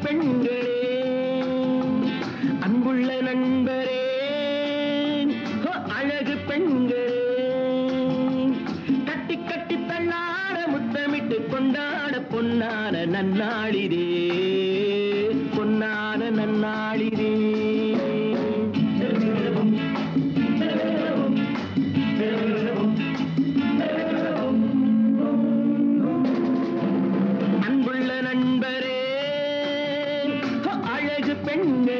பெண்களே அன்புள்ள நண்பரே அழகு பெண்களே கட்டி கட்டி தள்ளாட முத்தமிட்டு கொண்டாட பொன்னான நன்னாளிதே பொன்னான நன்னாளிதே அன்புள்ள நண்பரே அழகு பெண்களே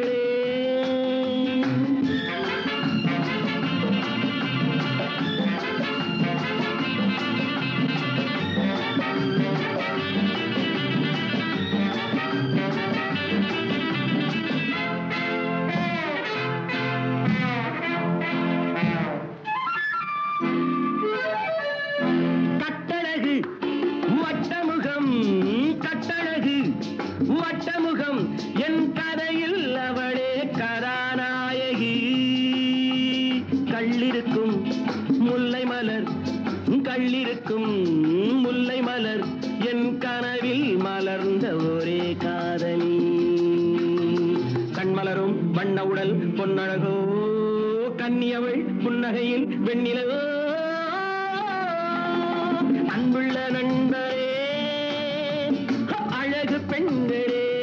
கட்டழகு வட்டமுகம் கட்டழகு வட்டமுகம் என் கதையில் அவளே கதாநாயகி கள்ளிருக்கும் முல்லை மலர் கள்ளிருக்கும் முல்லை மலர் என் கனவில் மலர்ந்த ஒரே காதலி கண்மலரும் வண்ண உடல் பொன்னழகோ கன்னியவள் புன்னகையில் வெண்ணிலவோ அன்புள்ள நண்பரே அழகு பெண்களே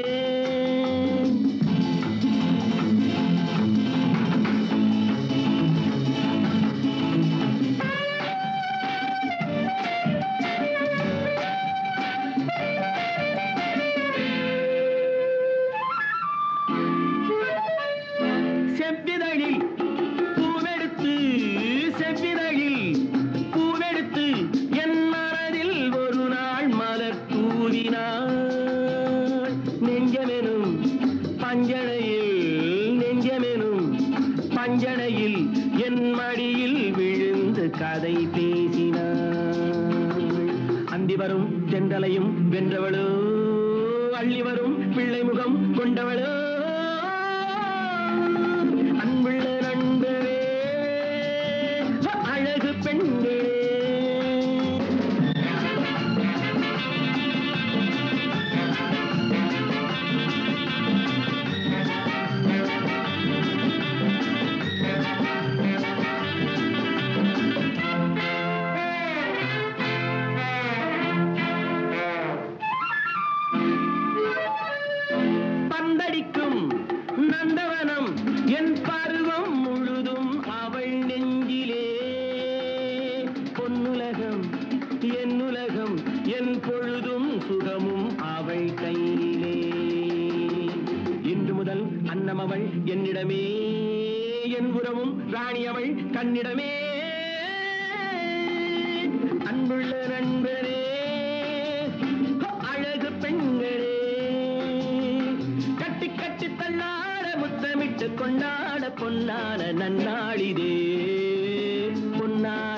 செவ்விதழில் பூவெடுத்து செவ்விதழில் பூவெடுத்து என் மனதில் ஒரு நாள் மலர் தூவினாள் நெஞ்சமெனும் பஞ்சனையில் நெஞ்சமெனும் பஞ்சனையில் என் மடியில் விழுந்து கதை பேசினாள் அந்தி வரும் தென்றலையும் வென்றவளோ அள்ளி வரும் பிள்ளை முகம் கொண்டவளோ அன்புள்ள நண்பரே அழகு பெண்களே பந்தடிக்கும் நந்தவனம் என் பருவம் முழுதும் அவள் நெஞ்சிலே பொன்னுலகம் என்னுலகம் என் பொழுதும் சுகமும் அவள் கையிலே இன்று முதல் அன்னம் அவள் என்னிடமே என் உறவும் ராணி அவள் கண்ணிடமே அன்புள்ள நண்பரே அழகு பெண்களே கட்டி கட்டி தள்ளாட முத்தமிட்டு கொண்டாட பொன்னான நன்னாளிதே பொன்னான